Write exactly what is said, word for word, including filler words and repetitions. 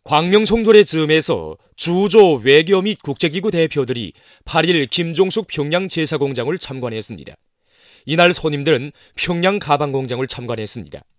광명송도의 즈음에서 주조 외교 및 국제기구 대표들이 팔 일 김종숙 평양 제사공장을 참관했습니다. 이날 손님들은 평양 가방공장을 참관했습니다.